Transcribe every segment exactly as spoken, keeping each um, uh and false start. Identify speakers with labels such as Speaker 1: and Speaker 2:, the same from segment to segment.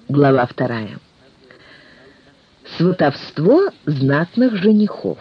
Speaker 1: Глава вторая. Сватовство знатных женихов.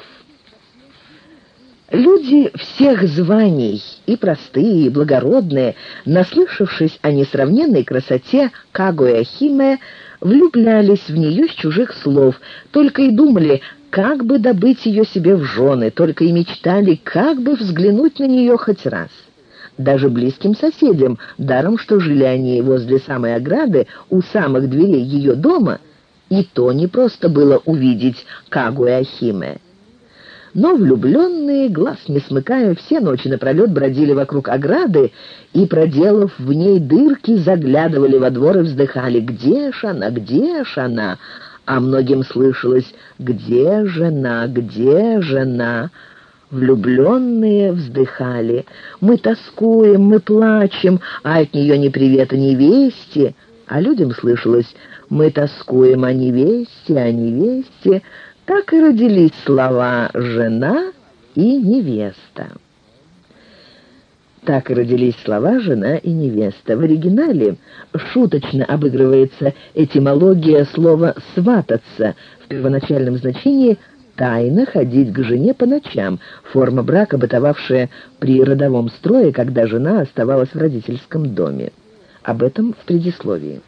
Speaker 1: Люди всех званий, и простые, и благородные, наслышавшись о несравненной красоте Кагуя-Химе, влюблялись в нее с чужих слов, только и думали, как бы добыть ее себе в жены, только и мечтали, как бы взглянуть на нее хоть раз. Даже близким соседям, даром что жили они возле самой ограды, у самых дверей ее дома, и то не просто было увидеть Кагуя-Химе. Но влюбленные, глаз не смыкая, все ночи напролет бродили вокруг ограды и, проделав в ней дырки, заглядывали во двор и вздыхали: «Где ж она, где ж она?» А многим слышалось: «Где жена, где жена?» Влюбленные вздыхали: «Мы тоскуем, мы плачем, а от нее ни привета невесте». А людям слышалось: «Мы тоскуем о невесте, о невесте». Так и родились слова «жена» и «невеста». Так и родились слова «жена» и «невеста». В оригинале шуточно обыгрывается этимология слова «свататься», в первоначальном значении «тайно ходить к жене по ночам», форма брака, бытовавшая при родовом строе, когда жена оставалась в родительском доме. Об этом в предисловии.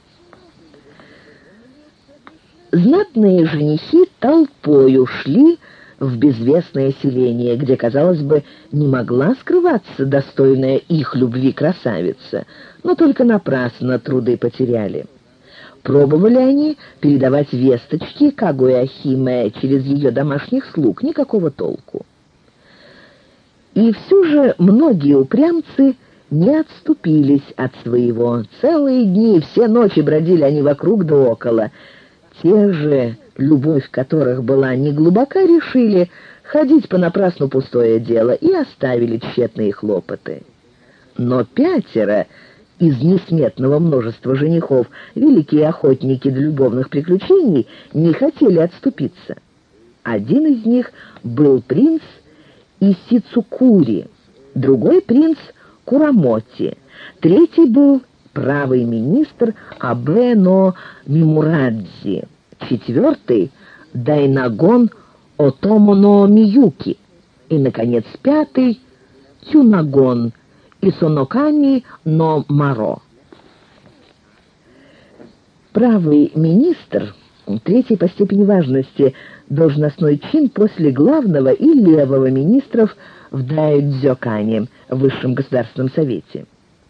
Speaker 1: Знатные женихи толпой ушли в безвестное селение, где, казалось бы, не могла скрываться достойная их любви красавица, но только напрасно труды потеряли. Пробовали они передавать весточки Кагуя-Химе через ее домашних слуг, никакого толку. И все же многие упрямцы не отступились от своего. Целые дни, все ночи бродили они вокруг да около. Те же, любовь которых была неглубока, решили ходить понапрасну пустое дело и оставили тщетные хлопоты. Но пятеро из несметного множества женихов, великие охотники до любовных приключений, не хотели отступиться. Один из них был принц Исицукури, другой принц Курамоти, третий был правый министр Абе-но Мимурадзи, четвертый — Дайнагон Отомо-но Миюки, и, наконец, пятый — Тюнагон Исоноками-но Маро. Правый министр — третий по степени важности должностной чин после главного и левого министров в Дайдзёкане, высшем государственном совете.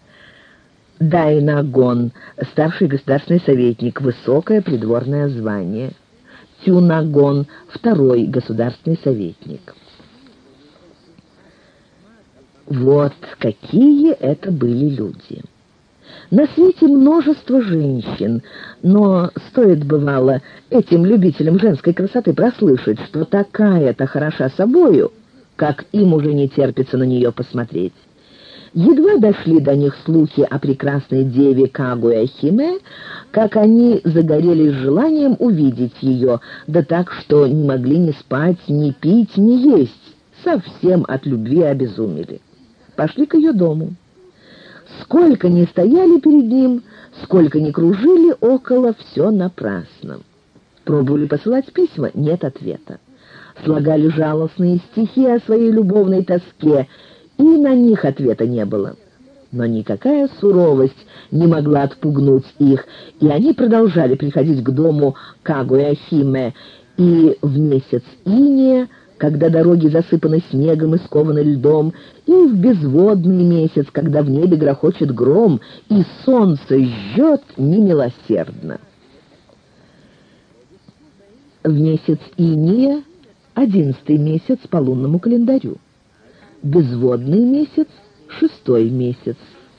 Speaker 1: Дайнагон — старший государственный советник, высокое придворное звание. Тюнагон — второй государственный советник. Вот какие это были люди. На свете множество женщин, но стоит, бывало, этим любителям женской красоты прослышать, что такая-то хороша собою, как им уже не терпится на нее посмотреть. Едва дошли до них слухи о прекрасной деве Кагуя-Химе, как они загорелись желанием увидеть ее, да так, что не могли ни спать, ни пить, ни есть, совсем от любви обезумели. Пошли к ее дому. Сколько ни стояли перед ним, сколько ни кружили около, все напрасно. Пробовали посылать письма — нет ответа. Слагали жалостные стихи о своей любовной тоске — и на них ответа не было. Но никакая суровость не могла отпугнуть их, и они продолжали приходить к дому Кагуя-Химе, и в месяц иния, когда дороги засыпаны снегом и скованы льдом, и в безводный месяц, когда в небе грохочет гром, и солнце жжет немилосердно. В месяц иния — одиннадцатый месяц по лунному календарю. Безводный месяц — шестой месяц.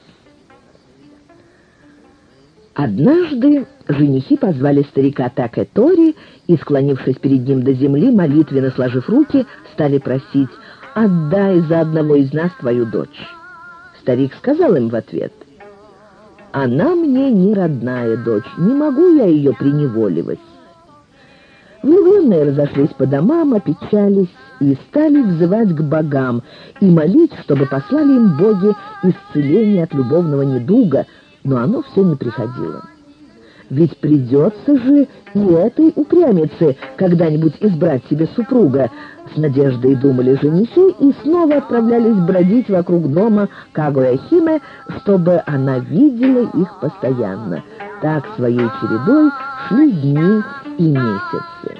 Speaker 1: Однажды женихи позвали старика Такэтори и, склонившись перед ним до земли, молитвенно сложив руки, стали просить: «Отдай за одного из нас твою дочь». Старик сказал им в ответ: «Она мне не родная дочь, не могу я ее приневоливать». Влюбленные разошлись по домам, опечались и стали взывать к богам и молить, чтобы послали им боги исцеление от любовного недуга, но оно все не приходило. Ведь придется же и этой упрямице когда-нибудь избрать себе супруга. С надеждой думали женихи и снова отправлялись бродить вокруг дома Кагуя-химе, чтобы она видела их постоянно. Так своей чередой шли дни и месяцы.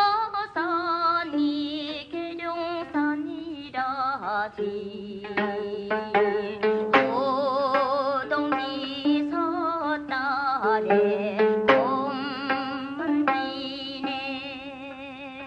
Speaker 2: 지